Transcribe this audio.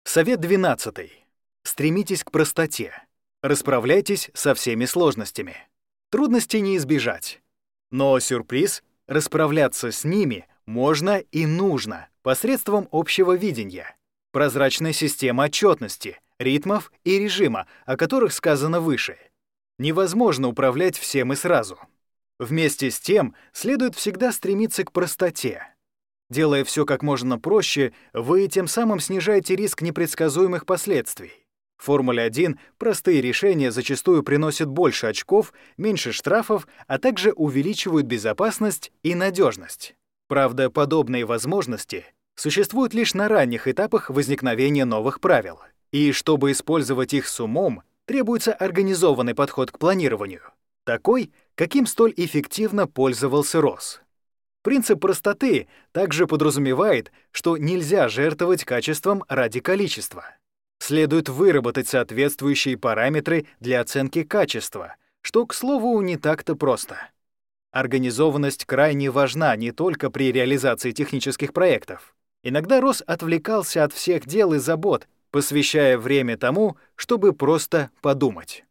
Совет 12. Стремитесь к простоте. Расправляйтесь со всеми сложностями. Трудностей не избежать. Но сюрприз — расправляться с ними можно и нужно посредством общего видения, прозрачной системы отчетности, ритмов и режима, о которых сказано выше. Невозможно управлять всем и сразу. Вместе с тем следует всегда стремиться к простоте. Делая все как можно проще, вы тем самым снижаете риск непредсказуемых последствий. В Формуле-1 простые решения зачастую приносят больше очков, меньше штрафов, а также увеличивают безопасность и надежность. Правда, подобные возможности существуют лишь на ранних этапах возникновения новых правил. И чтобы использовать их с умом, требуется организованный подход к планированию, такой, каким столь эффективно пользовался Росс. Принцип простоты также подразумевает, что нельзя жертвовать качеством ради количества. Следует выработать соответствующие параметры для оценки качества, что, к слову, не так-то просто. Организованность крайне важна не только при реализации технических проектов. Иногда Росс отвлекался от всех дел и забот, посвящая время тому, чтобы просто подумать.